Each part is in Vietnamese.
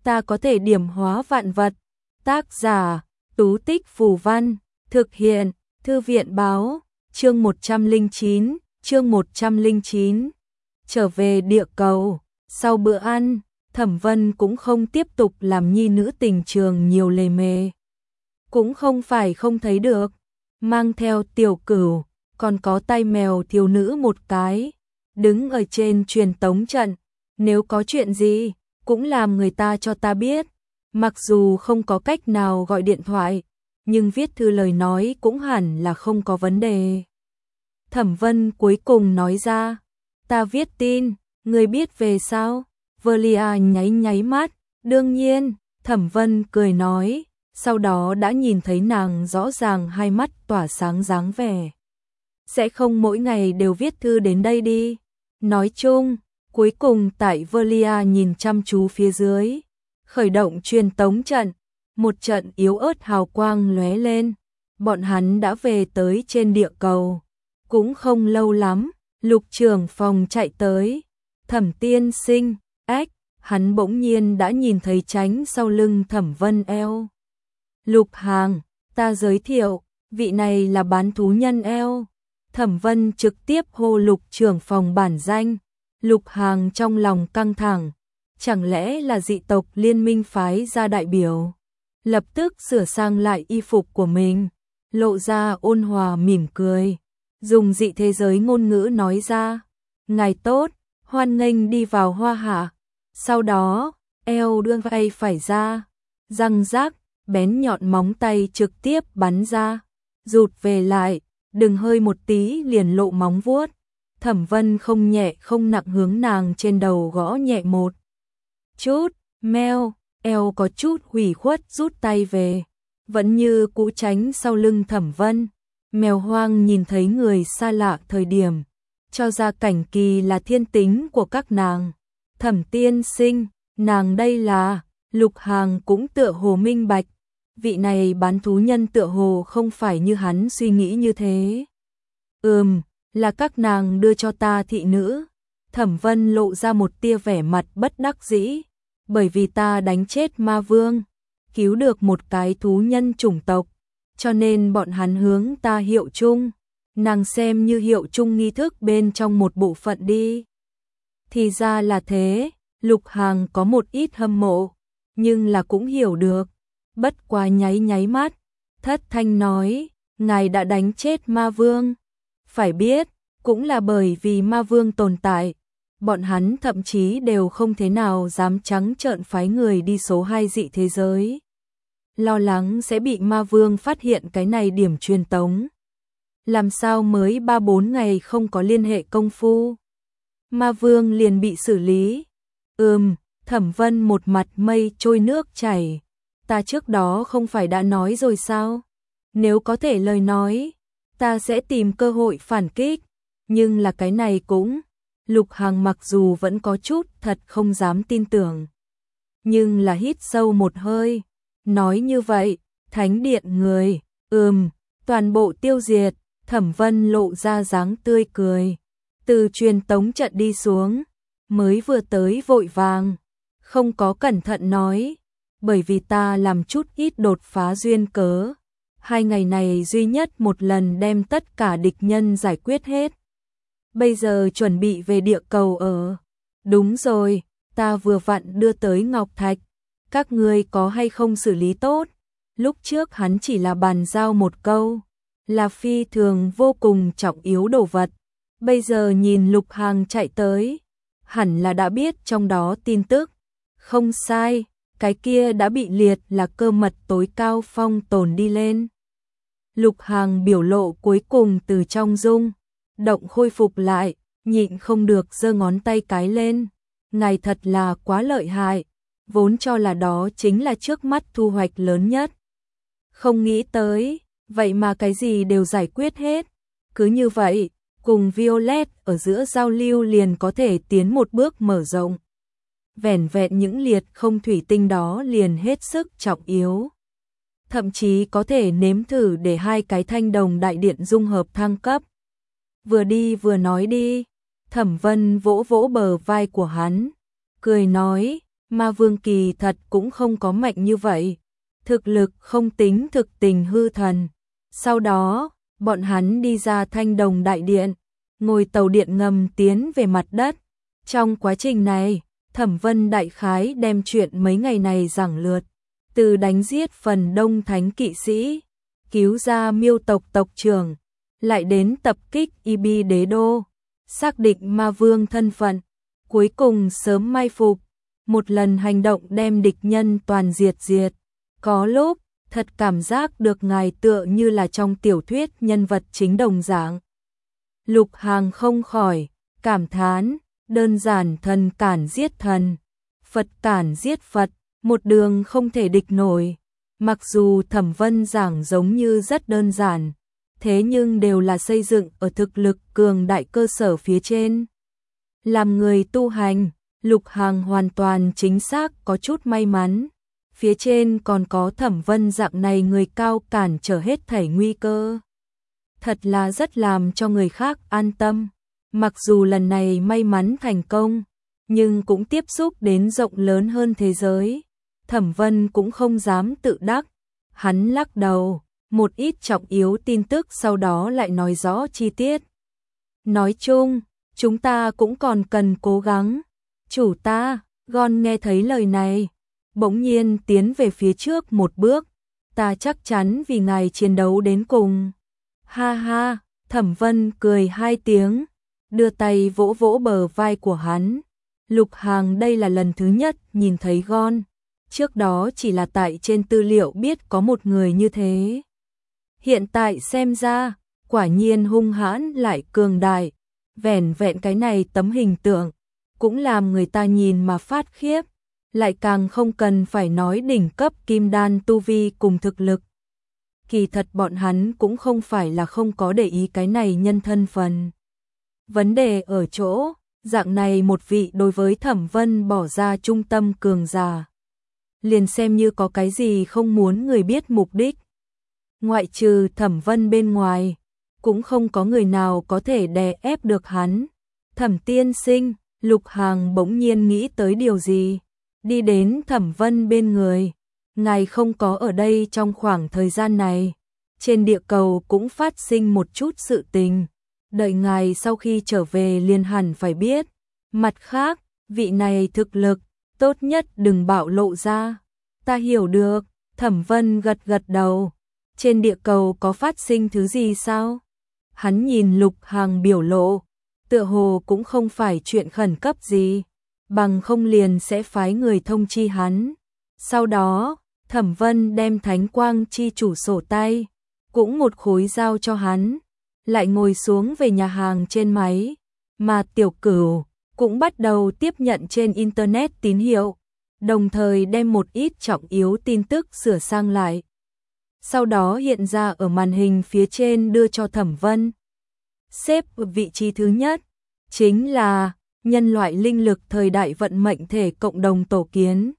ta có thể điểm hóa vạn vật. Tác giả, Tú Tích Phù Văn, thực hiện, Thư viện báo, chương 109. Trở về địa cầu, sau bữa ăn, Thẩm Vân cũng không tiếp tục làm nhi nữ tình trường nhiều lề mề. Cũng không phải không thấy được, mang theo Tiểu Cửu, còn có tay mèo thiếu nữ một cái, đứng ở trên truyền tống trận, nếu có chuyện gì, cũng làm người ta cho ta biết. Mặc dù không có cách nào gọi điện thoại, nhưng viết thư lời nói cũng hẳn là không có vấn đề. Thẩm Vân cuối cùng nói ra, ta viết tin, người biết về sao? Velia nháy mắt, đương nhiên, Thẩm Vân cười nói, sau đó đã nhìn thấy nàng rõ ràng hai mắt tỏa sáng dáng vẻ. Sẽ không mỗi ngày đều viết thư đến đây đi. Nói chung, cuối cùng tại Velia nhìn chăm chú phía dưới, khởi động truyền tống trận, một trận yếu ớt hào quang lóe lên, bọn hắn đã về tới trên địa cầu. Cũng không lâu lắm, Lục trưởng phòng chạy tới, Thẩm tiên sinh, hắn bỗng nhiên đã nhìn thấy tránh sau lưng Thẩm Vân eo. Lục Hàng, ta giới thiệu, vị này là bán thú nhân eo. Thẩm Vân trực tiếp hô Lục trưởng phòng bản danh. Lục Hàng trong lòng căng thẳng, chẳng lẽ là dị tộc liên minh phái ra đại biểu. Lập tức sửa sang lại y phục của mình, lộ ra ôn hòa mỉm cười, dùng dị thế giới ngôn ngữ nói ra, ngài tốt, hoan nghênh đi vào Hoa Hạ. Sau đó, eo đưa vai phải ra, răng rác, bén nhọn móng tay trực tiếp bắn ra, rụt về lại, đừng hơi một tí liền lộ móng vuốt. Thẩm Vân không nhẹ không nặng hướng nàng trên đầu gõ nhẹ một chút, meo, eo có chút hủy khuất rút tay về, vẫn như cũ tránh sau lưng Thẩm Vân. Mèo hoang nhìn thấy người xa lạ thời điểm, cho ra cảnh kỳ là thiên tính của các nàng. Thẩm tiên sinh, nàng đây là, Lục Hàng cũng tựa hồ minh bạch, vị này bán thú nhân tựa hồ không phải như hắn suy nghĩ như thế. Là các nàng đưa cho ta thị nữ. Thẩm Vân lộ ra một tia vẻ mặt bất đắc dĩ, bởi vì ta đánh chết ma vương, cứu được một cái thú nhân chủng tộc, cho nên bọn hắn hướng ta hiệu chung, nàng xem như hiệu chung nghi thức bên trong một bộ phận đi. Thì ra là thế, Lục Hàng có một ít hâm mộ, nhưng là cũng hiểu được, bất quá nháy mắt, thất thanh nói, ngài đã đánh chết ma vương. Phải biết, cũng là bởi vì ma vương tồn tại, bọn hắn thậm chí đều không thế nào dám trắng trợn phái người đi số 2 dị thế giới. Lo lắng sẽ bị ma vương phát hiện cái này điểm truyền tống. Làm sao mới 3-4 ngày không có liên hệ công phu, ma vương liền bị xử lý. Thẩm Vân một mặt mây trôi nước chảy. Ta trước đó không phải đã nói rồi sao? Nếu có thể lời nói, ta sẽ tìm cơ hội phản kích. Nhưng là cái này cũng, Lục Hàng mặc dù vẫn có chút thật không dám tin tưởng, nhưng là hít sâu một hơi, nói như vậy, thánh điện người, toàn bộ tiêu diệt. Thẩm Vân lộ ra dáng tươi cười, từ truyền tống trận đi xuống, mới vừa tới vội vàng, không có cẩn thận nói, bởi vì ta làm chút ít đột phá duyên cớ, 2 ngày này duy nhất một lần đem tất cả địch nhân giải quyết hết. Bây giờ chuẩn bị về địa cầu ở. Đúng rồi, ta vừa vặn đưa tới Ngọc Thạch, các ngươi có hay không xử lý tốt? Lúc trước hắn chỉ là bàn giao một câu, là phi thường vô cùng trọng yếu đồ vật. Bây giờ nhìn Lục Hàng chạy tới, hẳn là đã biết trong đó tin tức. Không sai, cái kia đã bị liệt là cơ mật tối cao phong tồn đi lên. Lục Hàng biểu lộ cuối cùng từ trong rung động khôi phục lại, nhịn không được giơ ngón tay cái lên. Ngài thật là quá lợi hại, vốn cho là đó chính là trước mắt thu hoạch lớn nhất. Không nghĩ tới, vậy mà cái gì đều giải quyết hết. Cứ như vậy, cùng Violet ở giữa giao lưu liền có thể tiến một bước mở rộng. Vẻn vẹn những liệt không thủy tinh đó liền hết sức trọng yếu. Thậm chí có thể nếm thử để 2 cái thanh đồng đại điện dung hợp thăng cấp. Vừa đi vừa nói đi. Thẩm Vân vỗ vỗ bờ vai của hắn, cười nói, Ma Vương kỳ thật cũng không có mạnh như vậy. Thực lực không tính thực tình hư thần. Sau đó, bọn hắn đi ra Thanh Đồng Đại Điện, ngồi tàu điện ngầm tiến về mặt đất. Trong quá trình này, Thẩm Vân đại khái đem chuyện mấy ngày này giảng lượt, từ đánh giết phần đông thánh kỵ sĩ, cứu ra Miêu tộc tộc trưởng, lại đến tập kích Ibi đế đô, xác định Ma Vương thân phận, cuối cùng sớm mai phục, một lần hành động đem địch nhân toàn diệt. Có lúc, thật cảm giác được ngài tựa như là trong tiểu thuyết nhân vật chính đồng dạng. Lục Hàng không khỏi cảm thán, đơn giản thần cản giết thần, Phật cản giết Phật, một đường không thể địch nổi. Mặc dù Thẩm Vân giảng giống như rất đơn giản, thế nhưng đều là xây dựng ở thực lực cường đại cơ sở phía trên. Làm người tu hành, Lục Hàng hoàn toàn chính xác có chút may mắn. Phía trên còn có Thẩm Vân dạng này người cao cản trở hết thảy nguy cơ. Thật là rất làm cho người khác an tâm. Mặc dù lần này may mắn thành công, nhưng cũng tiếp xúc đến rộng lớn hơn thế giới. Thẩm Vân cũng không dám tự đắc. Hắn lắc đầu, một ít trọng yếu tin tức sau đó lại nói rõ chi tiết. Nói chung, chúng ta cũng còn cần cố gắng. Chủ ta, Gon nghe thấy lời này, bỗng nhiên tiến về phía trước một bước. Ta chắc chắn vì ngài chiến đấu đến cùng. Ha ha, Thẩm Vân cười hai tiếng, đưa tay vỗ vỗ bờ vai của hắn. Lục Hàng đây là lần thứ nhất nhìn thấy Gon. Trước đó chỉ là tại trên tư liệu biết có một người như thế. Hiện tại xem ra, quả nhiên hung hãn lại cường đại. Vẻn vẹn cái này tấm hình tượng, cũng làm người ta nhìn mà phát khiếp. Lại càng không cần phải nói đỉnh cấp kim đan tu vi cùng thực lực. Kỳ thật bọn hắn cũng không phải là không có để ý cái này nhân thân phần. Vấn đề ở chỗ, dạng này một vị đối với Thẩm Vân bỏ ra trung tâm cường giả. Liền xem như có cái gì không muốn người biết mục đích. Ngoại trừ Thẩm Vân bên ngoài, cũng không có người nào có thể đè ép được hắn. Thẩm tiên sinh, Lục Hàng bỗng nhiên nghĩ tới điều gì. Đi đến Thẩm Vân bên người. Ngài không có ở đây trong khoảng thời gian này. Trên địa cầu cũng phát sinh một chút sự tình. Đợi ngài sau khi trở về liền hẳn phải biết. Mặt khác, vị này thực lực, tốt nhất đừng bạo lộ ra. Ta hiểu được, Thẩm Vân gật gật đầu. Trên địa cầu có phát sinh thứ gì sao? Hắn nhìn Lục Hàng biểu lộ, tựa hồ cũng không phải chuyện khẩn cấp gì, bằng không liền sẽ phái người thông chi hắn. Sau đó, Thẩm Vân đem Thánh Quang chi chủ sổ tay, cũng một khối giao cho hắn, lại ngồi xuống về nhà hàng trên máy, mà Tiểu Cửu cũng bắt đầu tiếp nhận trên internet tín hiệu, đồng thời đem một ít trọng yếu tin tức sửa sang lại. Sau đó hiện ra ở màn hình phía trên đưa cho Thẩm Vân. Xếp ở vị trí thứ nhất, chính là nhân loại linh lực thời đại vận mệnh thể cộng đồng tổ kiến.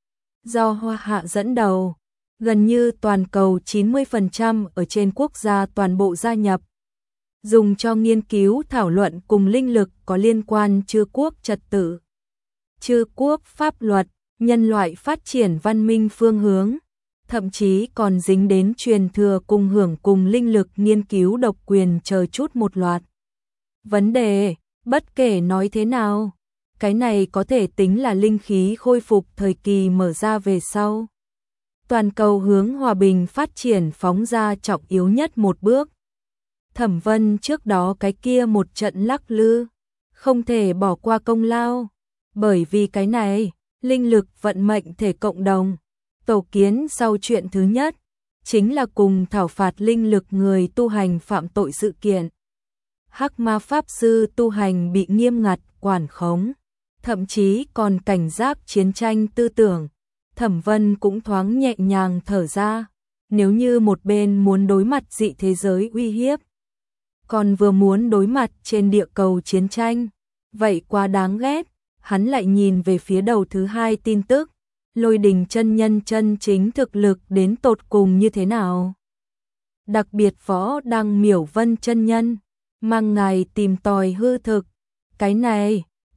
Do Hoa Hạ dẫn đầu, gần như toàn cầu 90% ở trên quốc gia toàn bộ gia nhập. Dùng cho nghiên cứu thảo luận cùng linh lực có liên quan chư quốc trật tự, chư quốc pháp luật, nhân loại phát triển văn minh phương hướng, thậm chí còn dính đến truyền thừa cùng hưởng cùng linh lực nghiên cứu độc quyền chờ chút một loạt. Vấn đề, bất kể nói thế nào, cái này có thể tính là linh khí khôi phục thời kỳ mở ra về sau. Toàn cầu hướng hòa bình phát triển phóng ra trọng yếu nhất một bước. Thẩm Vân trước đó cái kia một trận lắc lư, không thể bỏ qua công lao, bởi vì cái này, linh lực vận mệnh thể cộng đồng, tổ kiến sau chuyện thứ nhất, chính là cùng thảo phạt linh lực người tu hành phạm tội sự kiện. Hắc Ma Pháp Sư tu hành bị nghiêm ngặt quản khống, thậm chí còn cảnh giác chiến tranh tư tưởng. Thẩm Vân cũng thoáng nhẹ nhàng thở ra, nếu như một bên muốn đối mặt dị thế giới uy hiếp, còn vừa muốn đối mặt trên địa cầu chiến tranh, vậy quá đáng ghét. Hắn lại nhìn về phía đầu thứ hai tin tức, Lôi Đình chân nhân chân chính thực lực đến tột cùng như thế nào. Đặc biệt Võ Đăng Miểu Vân chân nhân, mang ngài tìm tòi hư thực. Cái này,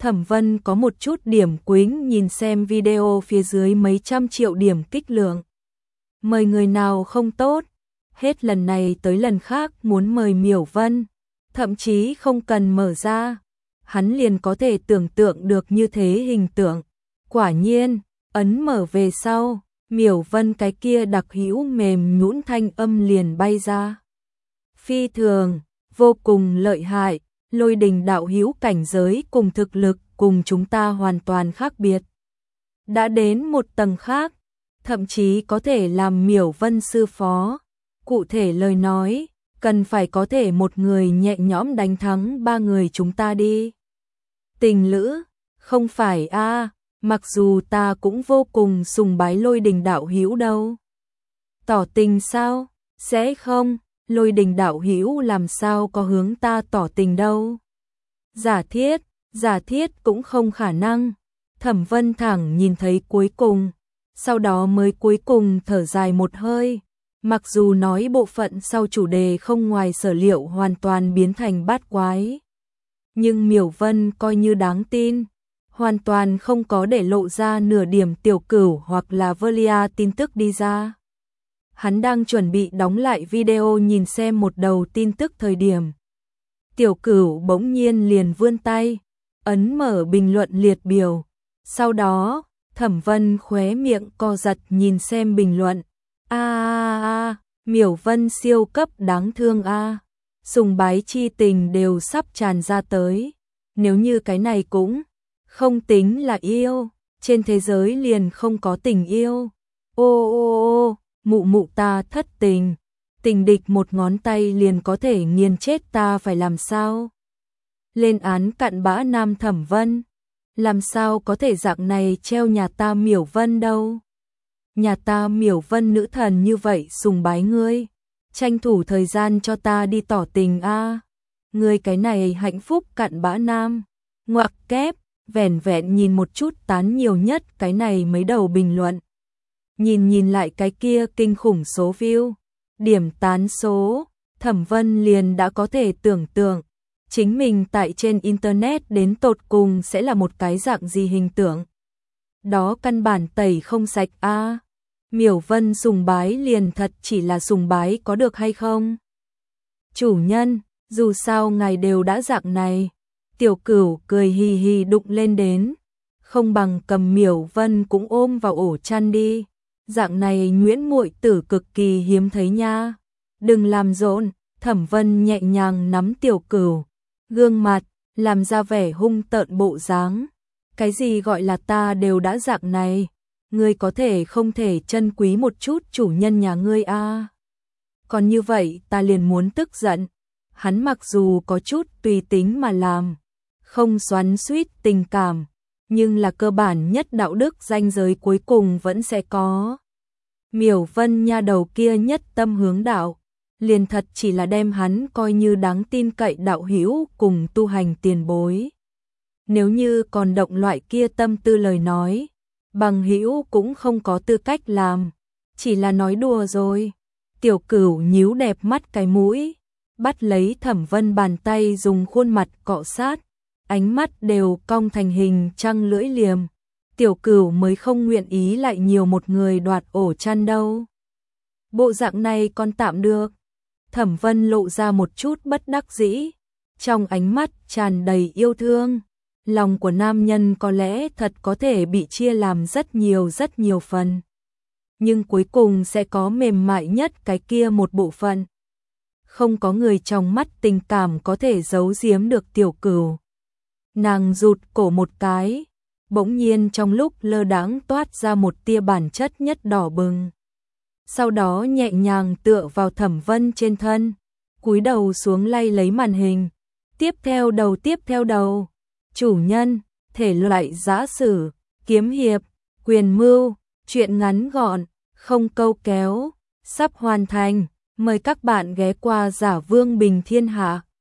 Thẩm Vân có một chút điểm quính nhìn xem video phía dưới mấy trăm triệu điểm kích lượng. Mời người nào không tốt, hết lần này tới lần khác muốn mời Miểu Vân, thậm chí không cần mở ra, hắn liền có thể tưởng tượng được như thế hình tượng. Quả nhiên, ấn mở về sau, Miểu Vân cái kia đặc hữu mềm nhũn thanh âm liền bay ra. Phi thường, vô cùng lợi hại, Lôi Đình đạo hữu cảnh giới cùng thực lực cùng chúng ta hoàn toàn khác biệt. Đã đến một tầng khác, thậm chí có thể làm Miểu Vân sư phó. Cụ thể lời nói, cần phải có thể một người nhẹ nhõm đánh thắng ba người chúng ta đi. Tình lữ, không phải a, mặc dù ta cũng vô cùng sùng bái Lôi Đình đạo hữu đâu. Tỏ tình sao? Sẽ không, Lôi Đình đạo hữu làm sao có hướng ta tỏ tình đâu. Giả thiết cũng không khả năng. Thẩm Vân thẳng nhìn thấy cuối cùng, sau đó mới cuối cùng thở dài một hơi. Mặc dù nói bộ phận sau chủ đề không ngoài sở liệu hoàn toàn biến thành bát quái, nhưng Miểu Vân coi như đáng tin, hoàn toàn không có để lộ ra nửa điểm Tiểu Cửu hoặc là Velia tin tức đi ra. Hắn đang chuẩn bị đóng lại video nhìn xem một đầu tin tức thời điểm. Tiểu Cửu bỗng nhiên liền vươn tay, ấn mở bình luận liệt biểu. Sau đó, Thẩm Vân khóe miệng co giật nhìn xem bình luận. Miểu Vân siêu cấp đáng thương a. Sùng bái chi tình đều sắp tràn ra tới. Nếu như cái này cũng không tính là yêu, trên thế giới liền không có tình yêu. Ô, mụ mụ ta thất tình. Tình địch một ngón tay liền có thể nghiền chết ta phải làm sao? Lên án cặn bã nam Thẩm Vân. Làm sao có thể dạng này treo nhà ta Miểu Vân đâu? Nhà ta Miểu Vân nữ thần như vậy sùng bái ngươi, tranh thủ thời gian cho ta đi tỏ tình a. Ngươi cái này hạnh phúc cặn bã nam. Ngoặc kép, vẻn vẹn nhìn một chút tán nhiều nhất cái này mấy đầu bình luận. Nhìn lại cái kia kinh khủng số view, điểm tán số, Thẩm Vân liền đã có thể tưởng tượng chính mình tại trên internet đến tột cùng sẽ là một cái dạng gì hình tượng. Đó căn bản tẩy không sạch a. Miểu Vân sùng bái liền thật chỉ là sùng bái có được hay không? Chủ nhân, dù sao ngài đều đã dạng này. Tiểu Cửu cười hì hì đụng lên đến. Không bằng cầm Miểu Vân cũng ôm vào ổ chăn đi. Dạng này nhuyễn muội tử cực kỳ hiếm thấy nha. Đừng làm rộn, Thẩm Vân nhẹ nhàng nắm Tiểu Cửu. Gương mặt, làm ra vẻ hung tợn bộ dáng. Cái gì gọi là ta đều đã dạng này. Ngươi có thể không thể trân quý một chút chủ nhân nhà ngươi a? Còn như vậy ta liền muốn tức giận. Hắn mặc dù có chút tùy tính mà làm, không xoắn xuýt tình cảm, nhưng là cơ bản nhất đạo đức ranh giới cuối cùng vẫn sẽ có. Miểu Vân nha đầu kia nhất tâm hướng đạo, liền thật chỉ là đem hắn coi như đáng tin cậy đạo hữu cùng tu hành tiền bối. Nếu như còn động loại kia tâm tư lời nói, bằng hữu cũng không có tư cách làm, chỉ là nói đùa rồi. Tiểu Cửu nhíu đẹp mắt cái mũi, bắt lấy Thẩm Vân bàn tay dùng khuôn mặt cọ sát, ánh mắt đều cong thành hình trăng lưỡi liềm. Tiểu Cửu mới không nguyện ý lại nhiều một người đoạt ổ chăn đâu. Bộ dạng này còn tạm được. Thẩm Vân lộ ra một chút bất đắc dĩ, trong ánh mắt tràn đầy yêu thương. Lòng của nam nhân có lẽ thật có thể bị chia làm rất nhiều phần. Nhưng cuối cùng sẽ có mềm mại nhất cái kia một bộ phận. Không có người trong mắt tình cảm có thể giấu giếm được Tiểu Cửu. Nàng rụt cổ một cái, bỗng nhiên trong lúc lơ đãng toát ra một tia bản chất nhất đỏ bừng. Sau đó nhẹ nhàng tựa vào Thẩm Vân trên thân, cúi đầu xuống lay lấy màn hình. Tiếp theo đầu. Chủ nhân, thể loại giã sử, kiếm hiệp, quyền mưu, truyện ngắn gọn, không câu kéo, sắp hoàn thành. Mời các bạn ghé qua Giả Vương Bình Thiên Hạ.